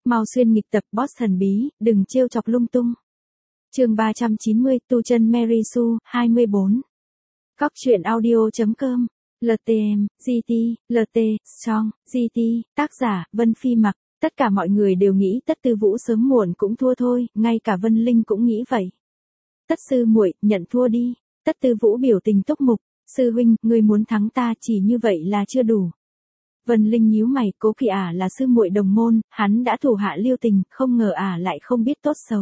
Mau xuyên nghịch tập boss thần bí, đừng trêu chọc lung tung. Chương 390, tu chân Mary Sue, 24. Cóc truyện audio.com. LTM, GT, LT, Strong, GT, tác giả, Vân Phi Mặc. Tất cả mọi người đều nghĩ Tất Tư Vũ sớm muộn cũng thua thôi, ngay cả Vân Linh cũng nghĩ vậy. Tất sư muội, nhận thua đi. Tất Tư Vũ biểu tình túc mục, sư huynh, ngươi muốn thắng ta chỉ như vậy là chưa đủ. Vân Linh nhíu mày, Cố Kỳ là sư muội đồng môn, hắn đã thủ hạ lưu tình, không ngờ lại không biết tốt xấu.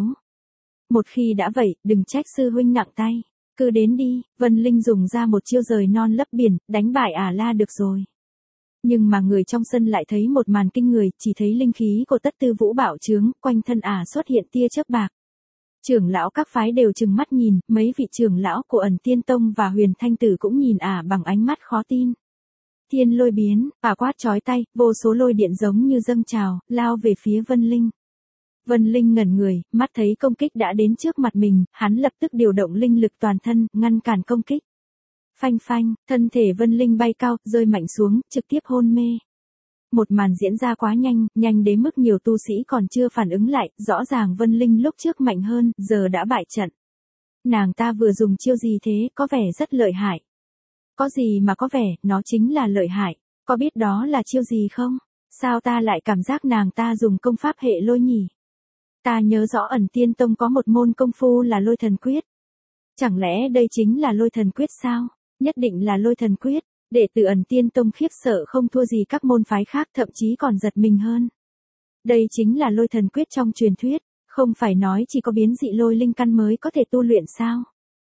Một khi đã vậy, đừng trách sư huynh nặng tay, cứ đến đi. Vân Linh dùng ra một chiêu rời non lấp biển, đánh bại là được rồi. Nhưng mà người trong sân lại thấy một màn kinh người, chỉ thấy linh khí của Tất Tư Vũ bạo trướng, quanh thân xuất hiện tia chớp bạc. Trưởng lão các phái đều trừng mắt nhìn, mấy vị trưởng lão của Ẩn Tiên Tông và Huyền Thanh Tử cũng nhìn bằng ánh mắt khó tin. Thiên lôi biến, quát chói tay, vô số lôi điện giống như dâng trào, lao về phía Vân Linh. Vân Linh ngẩn người, mắt thấy công kích đã đến trước mặt mình, hắn lập tức điều động linh lực toàn thân, ngăn cản công kích. Phanh phanh, thân thể Vân Linh bay cao, rơi mạnh xuống, trực tiếp hôn mê. Một màn diễn ra quá nhanh, nhanh đến mức nhiều tu sĩ còn chưa phản ứng lại, rõ ràng Vân Linh lúc trước mạnh hơn, giờ đã bại trận. Nàng ta vừa dùng chiêu gì thế, có vẻ rất lợi hại. Có gì mà có vẻ, nó chính là lợi hại, có biết đó là chiêu gì không? Sao ta lại cảm giác nàng ta dùng công pháp hệ lôi nhỉ? Ta nhớ rõ Ẩn Tiên Tông có một môn công phu là lôi thần quyết. Chẳng lẽ đây chính là lôi thần quyết sao? Nhất định là lôi thần quyết. Đệ tử Ẩn Tiên Tông khiếp sợ không thua gì các môn phái khác, thậm chí còn giật mình hơn. Đây chính là lôi thần quyết trong truyền thuyết, không phải nói chỉ có biến dị lôi linh căn mới có thể tu luyện sao?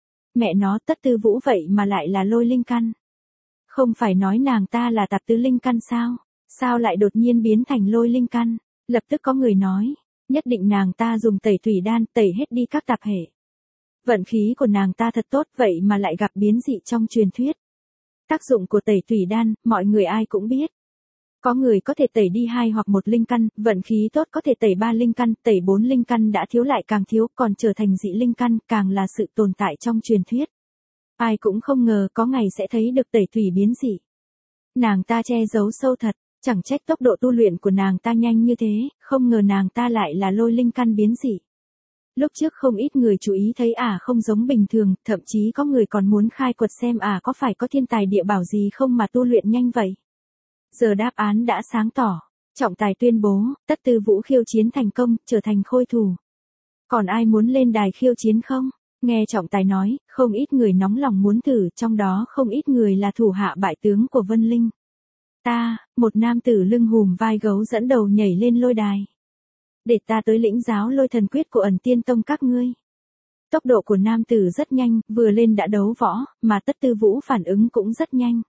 Mẹ nó, Tất Tư Vũ vậy mà lại là lôi linh căn. Không phải nói nàng ta là tạp tứ linh căn sao? Sao lại đột nhiên biến thành lôi linh căn? Lập tức có người nói, nhất định nàng ta dùng tẩy thủy đan tẩy hết đi các tạp hệ. Vận khí của nàng ta thật tốt vậy mà lại gặp biến dị trong truyền thuyết. Tác dụng của tẩy thủy đan, mọi người ai cũng biết. Có người có thể tẩy đi 2 hoặc 1 linh căn, vận khí tốt có thể tẩy 3 linh căn, tẩy 4 linh căn đã thiếu lại càng thiếu, còn trở thành dị linh căn, càng là sự tồn tại trong truyền thuyết. Ai cũng không ngờ có ngày sẽ thấy được tẩy thủy biến dị. Nàng ta che giấu sâu thật, chẳng trách tốc độ tu luyện của nàng ta nhanh như thế, không ngờ nàng ta lại là lôi linh căn biến dị. Lúc trước không ít người chú ý thấy không giống bình thường, thậm chí có người còn muốn khai quật xem có phải có thiên tài địa bảo gì không mà tu luyện nhanh vậy. Giờ đáp án đã sáng tỏ, trọng tài tuyên bố, Tất Tư Vũ khiêu chiến thành công, trở thành khôi thủ. Còn ai muốn lên đài khiêu chiến không? Nghe trọng tài nói, không ít người nóng lòng muốn thử, trong đó không ít người là thủ hạ bại tướng của Vân Linh. Một nam tử lưng hùm vai gấu dẫn đầu nhảy lên lôi đài. Để ta tới lĩnh giáo lôi thần quyết của Ẩn Tiên Tông các ngươi. Tốc độ của nam tử rất nhanh, vừa lên đã đấu võ, mà Tất Tư Vũ phản ứng cũng rất nhanh.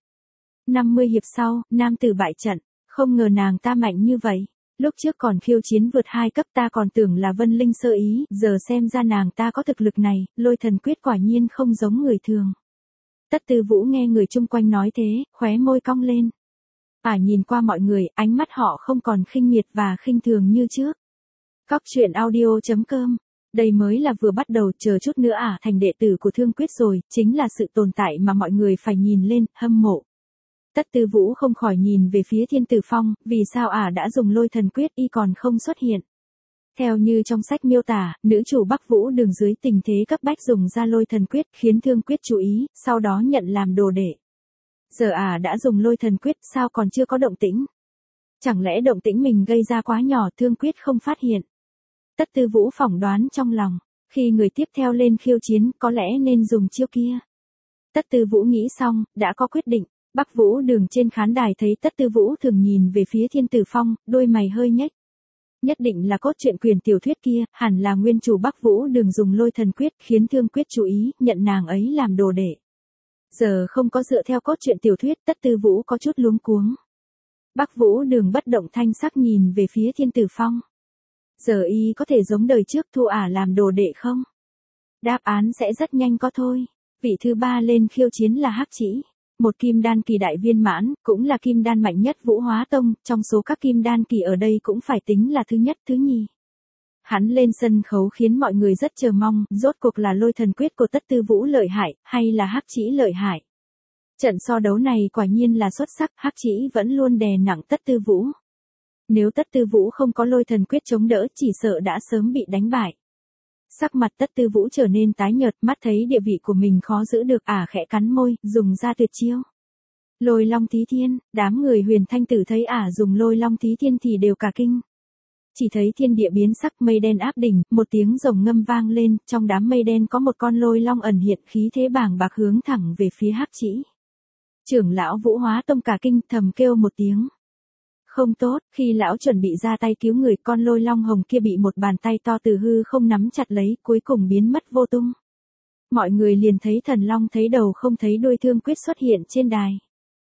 50 hiệp sau, nam tử bại trận, không ngờ nàng ta mạnh như vậy. Lúc trước còn khiêu chiến vượt 2 cấp ta còn tưởng là Vân Linh sơ ý, giờ xem ra nàng ta có thực lực này, lôi thần quyết quả nhiên không giống người thường. Tất Tư Vũ nghe người chung quanh nói thế, khóe môi cong lên. Nhìn qua mọi người, ánh mắt họ không còn khinh miệt và khinh thường như trước. Cóc truyện audio.com. Đây mới là vừa bắt đầu, chờ chút nữa thành đệ tử của Thương Quyết rồi, chính là sự tồn tại mà mọi người phải nhìn lên, hâm mộ. Tất Tư Vũ không khỏi nhìn về phía Thiên Tử Phong, vì sao đã dùng lôi thần quyết y còn không xuất hiện. Theo như trong sách miêu tả, nữ chủ Bắc Vũ Đường dưới tình thế cấp bách dùng ra lôi thần quyết, khiến Thương Quyết chú ý, sau đó nhận làm đồ đệ. Giờ đã dùng lôi thần quyết, sao còn chưa có động tĩnh? Chẳng lẽ động tĩnh mình gây ra quá nhỏ, Thương Quyết không phát hiện? Tất Tư Vũ phỏng đoán trong lòng, khi người tiếp theo lên khiêu chiến, có lẽ nên dùng chiêu kia. Tất Tư Vũ nghĩ xong, đã có quyết định. Bắc Vũ Đường trên khán đài thấy Tất Tư Vũ thường nhìn về phía Thiên Tử Phong, đôi mày hơi nhếch. Nhất định là cốt truyện quyền tiểu thuyết kia, hẳn là nguyên chủ Bắc Vũ Đường dùng lôi thần quyết, khiến Thương Quyết chú ý, nhận nàng ấy làm đồ đệ. Giờ không có dựa theo cốt truyện tiểu thuyết, Tất Tư Vũ có chút luống cuống. Bắc Vũ Đường bất động thanh sắc nhìn về phía Thiên Tử Phong. Giờ y có thể giống đời trước thu làm đồ đệ không? Đáp án sẽ rất nhanh có thôi. Vị thứ 3 lên khiêu chiến là Hắc Chỉ. Một kim đan kỳ đại viên mãn, cũng là kim đan mạnh nhất Vũ Hóa Tông, trong số các kim đan kỳ ở đây cũng phải tính là thứ nhất thứ nhì. Hắn lên sân khấu khiến mọi người rất chờ mong, rốt cuộc là lôi thần quyết của Tất Tư Vũ lợi hại, hay là Hắc Chỉ lợi hại. Trận so đấu này quả nhiên là xuất sắc, Hắc Chỉ vẫn luôn đè nặng Tất Tư Vũ. Nếu Tất Tư Vũ không có lôi thần quyết chống đỡ chỉ sợ đã sớm bị đánh bại. Sắc mặt Tất Tư Vũ trở nên tái nhợt, mắt thấy địa vị của mình khó giữ được, khẽ cắn môi, dùng ra tuyệt chiêu. Lôi Long Tí Thiên, đám người Huyền Thanh Tử thấy dùng Lôi Long Tí Thiên thì đều cả kinh. Chỉ thấy thiên địa biến sắc, mây đen áp đỉnh, một tiếng rồng ngâm vang lên, trong đám mây đen có một con lôi long ẩn hiện, khí thế bàng bạc hướng thẳng về phía Hắc Trĩ. Trưởng lão Vũ Hóa Tông cả kinh, thầm kêu một tiếng. Không tốt, khi lão chuẩn bị ra tay cứu người, con lôi long hồng kia bị một bàn tay to từ hư không nắm chặt lấy, cuối cùng biến mất vô tung. Mọi người liền thấy thần long thấy đầu không thấy đuôi, Thương Quyết xuất hiện trên đài.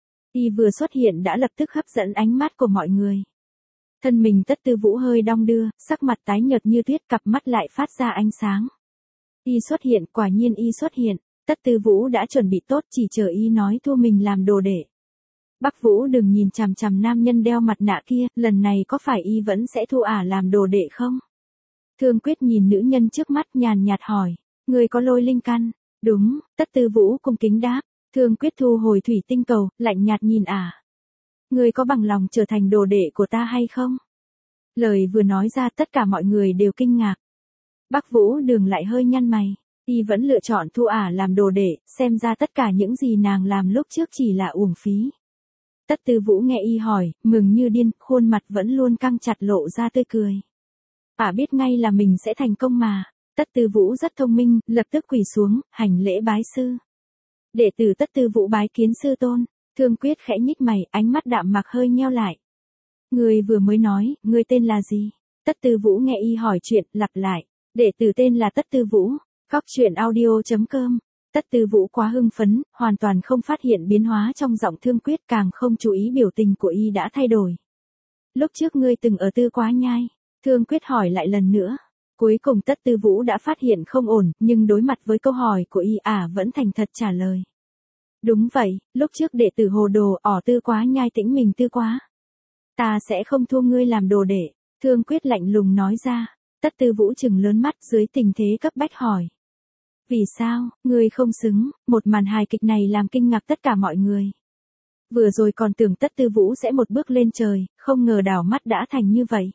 Y vừa xuất hiện đã lập tức hấp dẫn ánh mắt của mọi người. Thân mình Tất Tư Vũ hơi đong đưa, sắc mặt tái nhợt như tuyết, cặp mắt lại phát ra ánh sáng. Y xuất hiện, quả nhiên Y xuất hiện, Tất Tư Vũ đã chuẩn bị tốt, chỉ chờ Y nói thu mình làm đồ đệ. Bắc Vũ đừng nhìn chằm chằm nam nhân đeo mặt nạ kia, lần này có phải Y vẫn sẽ thu làm đồ đệ không? Thương Quyết nhìn nữ nhân trước mắt nhàn nhạt hỏi, người có lôi linh căn? Đúng, Tất Tư Vũ cung kính đáp. Thương Quyết thu hồi thủy tinh cầu, lạnh nhạt nhìn Ngươi có bằng lòng trở thành đồ đệ của ta hay không? Lời vừa nói ra tất cả mọi người đều kinh ngạc. Bắc Vũ Đường lại hơi nhăn mày. Y vẫn lựa chọn thu làm đồ đệ, xem ra tất cả những gì nàng làm lúc trước chỉ là uổng phí. Tất Tư Vũ nghe Y hỏi, mừng như điên, khuôn mặt vẫn luôn căng chặt lộ ra tươi cười. Biết ngay là mình sẽ thành công mà. Tất Tư Vũ rất thông minh, lập tức quỳ xuống, hành lễ bái sư. Đệ tử Tất Tư Vũ bái kiến sư tôn. Thương Quyết khẽ nhích mày, ánh mắt đạm mạc hơi nheo lại. Người vừa mới nói, người tên là gì? Tất Tư Vũ nghe Y hỏi chuyện, lặp lại. Đệ tử tên là Tất Tư Vũ. Góc truyện audio.com. Tất Tư Vũ quá hưng phấn, hoàn toàn không phát hiện biến hóa trong giọng Thương Quyết, càng không chú ý biểu tình của Y đã thay đổi. Lúc trước ngươi từng ở Tư Quá Nhai. Thương Quyết hỏi lại lần nữa. Cuối cùng Tất Tư Vũ đã phát hiện không ổn, nhưng đối mặt với câu hỏi của Y vẫn thành thật trả lời. Đúng vậy, lúc trước đệ tử hồ đồ, Tư Quá Nhai tĩnh mình Tư Quá. Ta sẽ không thu ngươi làm đồ đệ. Thương Quyết lạnh lùng nói ra. Tất Tư Vũ trừng lớn mắt dưới tình thế cấp bách hỏi. Vì sao, ngươi không xứng? Một màn hài kịch này làm kinh ngạc tất cả mọi người. Vừa rồi còn tưởng Tất Tư Vũ sẽ một bước lên trời, không ngờ đảo mắt đã thành như vậy.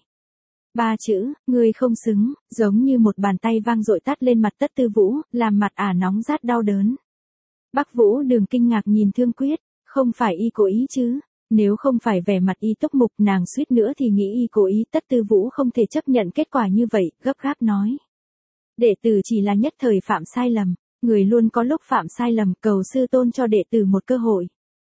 3 chữ, ngươi không xứng, giống như một bàn tay vang dội tát lên mặt Tất Tư Vũ, làm mặt nóng rát đau đớn. Bắc Vũ Đường kinh ngạc nhìn Thương Quyết, không phải Y cố ý chứ? Nếu không phải vẻ mặt Y túc mục, nàng suýt nữa thì nghĩ Y cố ý. Tất Tư Vũ không thể chấp nhận kết quả như vậy, gấp gáp nói. Đệ tử chỉ là nhất thời phạm sai lầm, người luôn có lúc phạm sai lầm, cầu sư tôn cho đệ tử một cơ hội.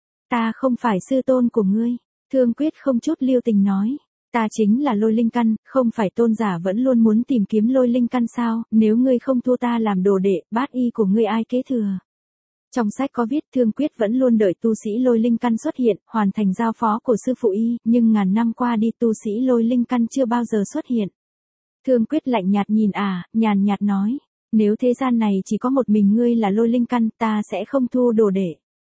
Ta không phải sư tôn của ngươi. Thương Quyết không chút lưu tình nói. Ta chính là lôi linh căn, không phải tôn giả vẫn luôn muốn tìm kiếm lôi linh căn sao? Nếu ngươi không thu ta làm đồ đệ, bát y của ngươi ai kế thừa? Trong sách có viết Thương Quyết vẫn luôn đợi tu sĩ lôi linh căn xuất hiện, hoàn thành giao phó của sư phụ Y, nhưng ngàn năm qua đi tu sĩ lôi linh căn chưa bao giờ xuất hiện. Thương Quyết lạnh nhạt nhìn nhàn nhạt nói, nếu thế gian này chỉ có một mình ngươi là lôi linh căn, ta sẽ không thu đồ đệ.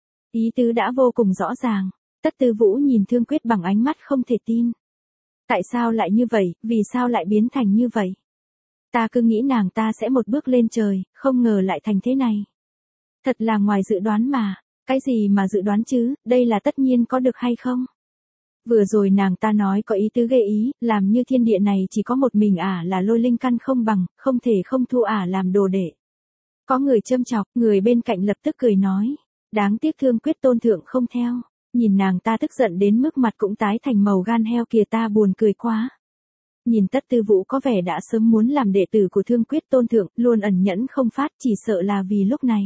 Ý tứ đã vô cùng rõ ràng. Tất Tư Vũ nhìn Thương Quyết bằng ánh mắt không thể tin. Tại sao lại như vậy, vì sao lại biến thành như vậy? Ta cứ nghĩ nàng ta sẽ một bước lên trời, không ngờ lại thành thế này. Thật là ngoài dự đoán mà. Cái gì mà dự đoán chứ, đây là tất nhiên có được hay không? Vừa rồi nàng ta nói có ý tứ gây ý, làm như thiên địa này chỉ có một mình là lôi linh căn không bằng, không thể không thu làm đồ đệ. Có người châm chọc, người bên cạnh lập tức cười nói. Đáng tiếc Thương Quyết tôn thượng không theo. Nhìn nàng ta tức giận đến mức mặt cũng tái thành màu gan heo kìa, ta buồn cười quá. Nhìn Tất Tư Vũ có vẻ đã sớm muốn làm đệ tử của Thương Quyết tôn thượng, luôn ẩn nhẫn không phát, chỉ sợ là vì lúc này.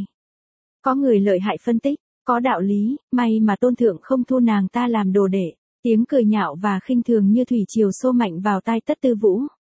Có người lợi hại phân tích, có đạo lý, may mà tôn thượng không thu nàng ta làm đồ đệ. Tiếng cười nhạo và khinh thường như thủy triều xô mạnh vào tai Tất Tư Vũ.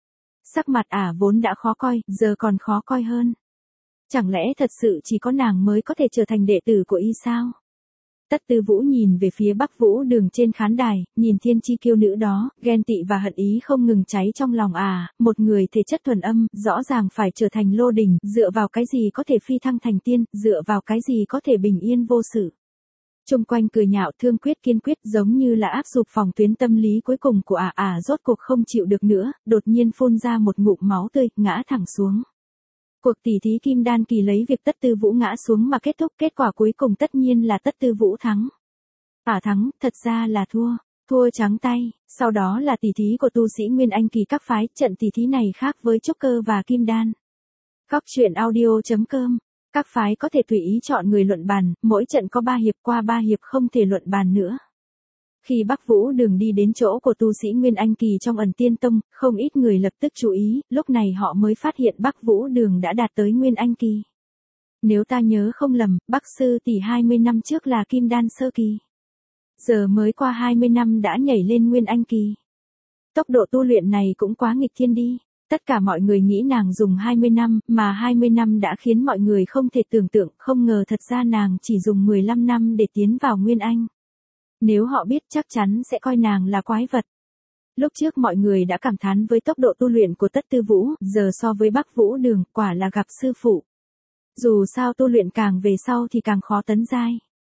Sắc mặt vốn đã khó coi, giờ còn khó coi hơn. Chẳng lẽ thật sự chỉ có nàng mới có thể trở thành đệ tử của Y sao? Tất Tư Vũ nhìn về phía Bắc Vũ Đường trên khán đài, nhìn thiên chi kiêu nữ đó, ghen tị và hận ý không ngừng cháy trong lòng. Một người thể chất thuần âm, rõ ràng phải trở thành lô đình, dựa vào cái gì có thể phi thăng thành tiên, dựa vào cái gì có thể bình yên vô sự. Chung quanh cười nhạo. Thương Quyết kiên quyết giống như là áp sụp phòng tuyến tâm lý cuối cùng của rốt cuộc không chịu được nữa, đột nhiên phun ra một ngụm máu tươi, ngã thẳng xuống. Cuộc tỷ thí kim đan kỳ lấy việc Tất Tư Vũ ngã xuống mà kết thúc, kết quả cuối cùng tất nhiên là Tất Tư Vũ thắng. Thắng, thật ra là thua. thua trắng tay, sau đó là tỷ thí của tu sĩ Nguyên Anh kỳ các phái, trận tỷ thí này khác với trúc cơ và kim đan. Các chuyện audio.com, các phái có thể tùy ý chọn người luận bàn, mỗi trận có 3 hiệp, qua 3 hiệp không thể luận bàn nữa. Khi Bắc Vũ Đường đi đến chỗ của tu sĩ Nguyên Anh kỳ trong Ẩn Tiên Tông, không ít người lập tức chú ý, lúc này họ mới phát hiện Bắc Vũ Đường đã đạt tới Nguyên Anh kỳ. Nếu ta nhớ không lầm, Bắc sư tỷ 20 năm trước là kim đan sơ kỳ. Giờ mới qua 20 năm đã nhảy lên Nguyên Anh kỳ. Tốc độ tu luyện này cũng quá nghịch thiên đi. Tất cả mọi người nghĩ nàng dùng 20 năm, mà 20 năm đã khiến mọi người không thể tưởng tượng, không ngờ thật ra nàng chỉ dùng 15 năm để tiến vào Nguyên Anh. Nếu họ biết chắc chắn sẽ coi nàng là quái vật. Lúc trước mọi người đã cảm thán với tốc độ tu luyện của Tất Tư Vũ, giờ so với Bắc Vũ Đường, quả là gặp sư phụ. Dù sao tu luyện càng về sau thì càng khó tấn giai.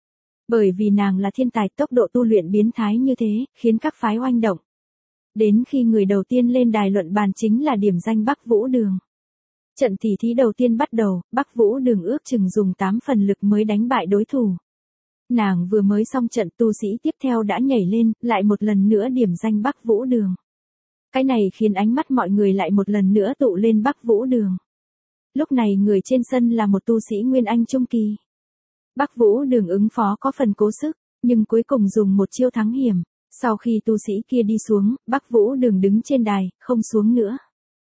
Bởi vì nàng là thiên tài, tốc độ tu luyện biến thái như thế, khiến các phái oanh động. Đến khi người đầu tiên lên đài luận bàn chính là điểm danh Bắc Vũ Đường. Trận tỷ thí đầu tiên bắt đầu, Bắc Vũ Đường ước chừng dùng 8 phần lực mới đánh bại đối thủ. Nàng vừa mới xong trận, tu sĩ tiếp theo đã nhảy lên, lại một lần nữa điểm danh Bắc Vũ Đường. Cái này khiến ánh mắt mọi người lại một lần nữa tụ lên Bắc Vũ Đường. Lúc này người trên sân là một tu sĩ Nguyên Anh trung kỳ. Bắc Vũ Đường ứng phó có phần cố sức, nhưng cuối cùng dùng một chiêu thắng hiểm. Sau khi tu sĩ kia đi xuống, Bắc Vũ Đường đứng trên đài, không xuống nữa.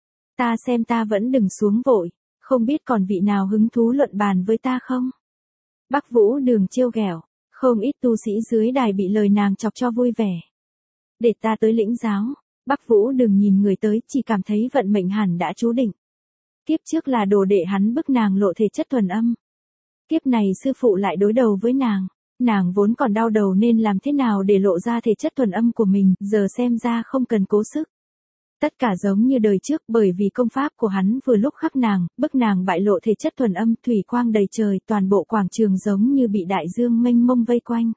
Ta xem ta vẫn đừng xuống vội, không biết còn vị nào hứng thú luận bàn với ta không? Bắc Vũ Đường trêu ghẹo, không ít tu sĩ dưới đài bị lời nàng chọc cho vui vẻ. Để ta tới lĩnh giáo. Bắc Vũ Đường nhìn người tới, chỉ cảm thấy vận mệnh hẳn đã chú định. Kiếp trước là đồ đệ hắn bức nàng lộ thể chất thuần âm. Kiếp này sư phụ lại đối đầu với nàng. Nàng vốn còn đau đầu nên làm thế nào để lộ ra thể chất thuần âm của mình, giờ xem ra không cần cố sức. Tất cả giống như đời trước, bởi vì công pháp của hắn vừa lúc khắc nàng, bức nàng bại lộ thể chất thuần âm, thủy quang đầy trời, toàn bộ quảng trường giống như bị đại dương mênh mông vây quanh.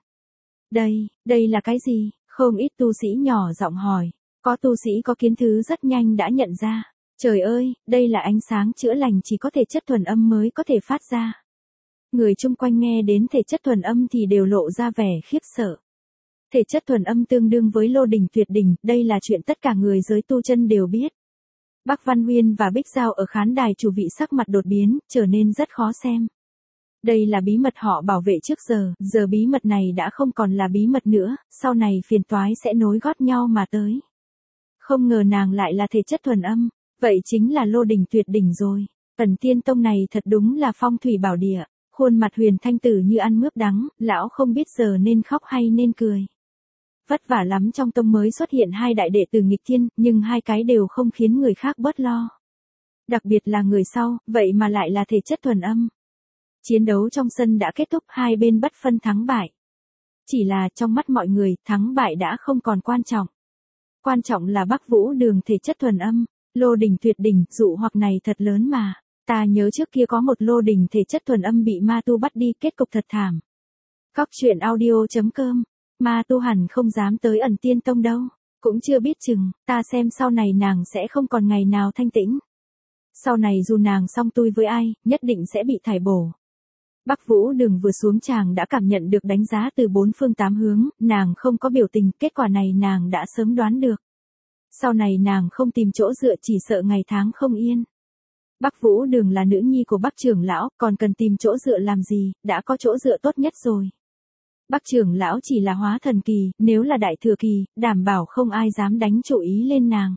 Đây là cái gì? Không ít tu sĩ nhỏ giọng hỏi. Có tu sĩ có kiến thứ rất nhanh đã nhận ra. Trời ơi, đây là ánh sáng chữa lành chỉ có thể chất thuần âm mới có thể phát ra. Người chung quanh nghe đến thể chất thuần âm thì đều lộ ra vẻ khiếp sợ. Thể chất thuần âm tương đương với lô đỉnh tuyệt đỉnh, đây là chuyện tất cả người giới tu chân đều biết. Bắc Văn Huyên và Bích Giao ở khán đài chủ vị sắc mặt đột biến, trở nên rất khó xem. Đây là bí mật họ bảo vệ trước giờ bí mật này đã không còn là bí mật nữa, sau này phiền toái sẽ nối gót nhau mà tới. Không ngờ nàng lại là thể chất thuần âm, vậy chính là lô đỉnh tuyệt đỉnh rồi. Ẩn Tiên Tông này thật đúng là phong thủy bảo địa. Khuôn mặt Huyền Thanh Tử như ăn mướp đắng, lão không biết giờ nên khóc hay nên cười. Vất vả lắm trong tông mới xuất hiện 2 đại đệ tử nghịch thiên, nhưng 2 cái đều không khiến người khác bớt lo. Đặc biệt là người sau, vậy mà lại là thể chất thuần âm. Chiến đấu trong sân đã kết thúc, 2 bên bất phân thắng bại. Chỉ là trong mắt mọi người, thắng bại đã không còn quan trọng. Quan trọng là Bắc Vũ Đường thể chất thuần âm, lô đỉnh tuyệt đỉnh, dụ hoặc này thật lớn mà. Ta nhớ trước kia có một lô đỉnh thể chất thuần âm bị ma tu bắt đi, kết cục thật thảm. Các chuyện audio.com, ma tu hẳn không dám tới Ẩn Tiên Tông đâu, cũng chưa biết chừng, ta xem sau này nàng sẽ không còn ngày nào thanh tĩnh. Sau này dù nàng song tui với ai, nhất định sẽ bị thải bổ. Bắc Vũ Đường vừa xuống tràng đã cảm nhận được đánh giá từ 4 phương 8 hướng, nàng không có biểu tình, kết quả này nàng đã sớm đoán được. Sau này nàng không tìm chỗ dựa chỉ sợ ngày tháng không yên. Bắc Vũ Đường là nữ nhi của Bắc trưởng lão, còn cần tìm chỗ dựa làm gì, đã có chỗ dựa tốt nhất rồi. Bắc trưởng lão chỉ là hóa thần kỳ, nếu là đại thừa kỳ, đảm bảo không ai dám đánh chủ ý lên nàng.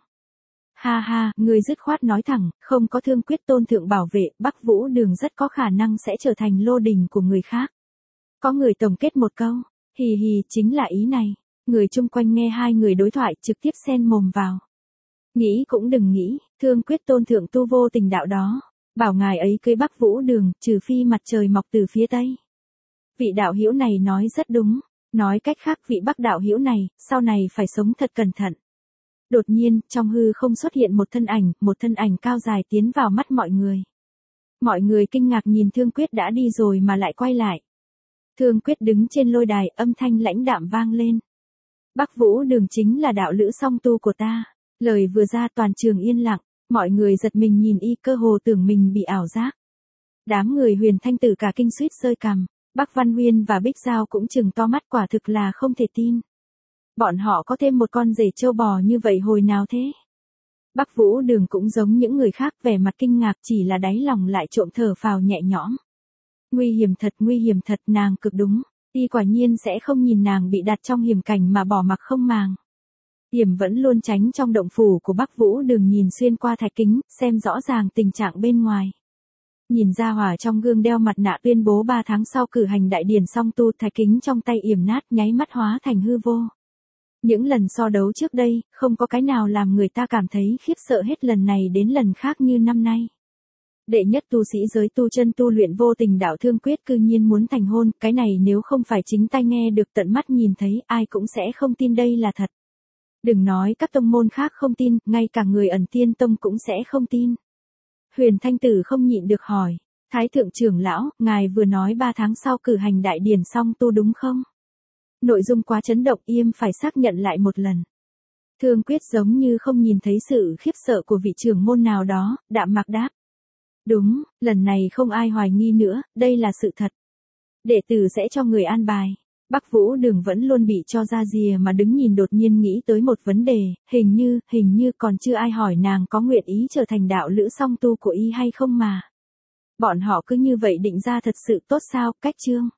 Ha ha, người dứt khoát nói thẳng, không có Thương Quyết Tôn thượng bảo vệ, Bắc Vũ Đường rất có khả năng sẽ trở thành lô đỉnh của người khác. Có người tổng kết một câu, hì hì, chính là ý này. Người chung quanh nghe 2 người đối thoại trực tiếp xen mồm vào. Nghĩ cũng đừng nghĩ, Thương Quyết Tôn thượng tu vô tình đạo đó, bảo ngài ấy cưới Bắc Vũ Đường, trừ phi mặt trời mọc từ phía tây. Vị đạo hữu này nói rất đúng, nói cách khác vị Bắc đạo hữu này, sau này phải sống thật cẩn thận. Đột nhiên, trong hư không xuất hiện một thân ảnh cao dài tiến vào mắt mọi người. Mọi người kinh ngạc nhìn Thương Quyết đã đi rồi mà lại quay lại. Thương Quyết đứng trên lôi đài, âm thanh lãnh đạm vang lên. Bắc Vũ Đường chính là đạo lữ song tu của ta. Lời vừa ra toàn trường yên lặng, mọi người giật mình nhìn y, cơ hồ tưởng mình bị ảo giác. Đám người Huyền Thanh Tử cả kinh suýt rơi cằm, Bắc Văn Huyên và Bích Giao cũng trừng to mắt, quả thực là không thể tin. Bọn họ có thêm một con rể trâu bò như vậy hồi nào thế? Bắc Vũ Đường cũng giống những người khác, vẻ mặt kinh ngạc, chỉ là đáy lòng lại trộm thở phào nhẹ nhõm. Nguy hiểm thật, nàng cực đúng. Y quả nhiên sẽ không nhìn nàng bị đặt trong hiểm cảnh mà bỏ mặc không màng. Yểm vẫn luôn tránh trong động phủ của Bắc Vũ Đường, nhìn xuyên qua thạch kính, xem rõ ràng tình trạng bên ngoài. Nhìn ra hỏa trong gương đeo mặt nạ tuyên bố 3 tháng sau cử hành đại điển song tu, thạch kính trong tay yểm nát, nháy mắt hóa thành hư vô. Những lần so đấu trước đây, không có cái nào làm người ta cảm thấy khiếp sợ hết lần này đến lần khác như năm nay. Đệ nhất tu sĩ giới tu chân tu luyện vô tình đạo thương quyết cư nhiên muốn thành hôn, cái này nếu không phải chính tai nghe được tận mắt nhìn thấy, ai cũng sẽ không tin đây là thật. Đừng nói các tông môn khác không tin, ngay cả người ẩn tiên tông cũng sẽ không tin. Huyền Thanh Tử không nhịn được hỏi, Thái thượng trưởng lão, ngài vừa nói 3 tháng sau cử hành đại điển song tu đúng không? Nội dung quá chấn động, Yêm phải xác nhận lại một lần. Thương Quyết giống như không nhìn thấy sự khiếp sợ của vị trưởng môn nào đó, đạm mạc đáp. Đúng, lần này không ai hoài nghi nữa, đây là sự thật. Đệ tử sẽ cho người an bài. Bắc Vũ Đường vẫn luôn bị cho ra rìa mà đứng nhìn, đột nhiên nghĩ tới một vấn đề, hình như còn chưa ai hỏi nàng có nguyện ý trở thành đạo lữ song tu của y hay không mà. Bọn họ cứ như vậy định ra thật sự tốt sao, cách chương.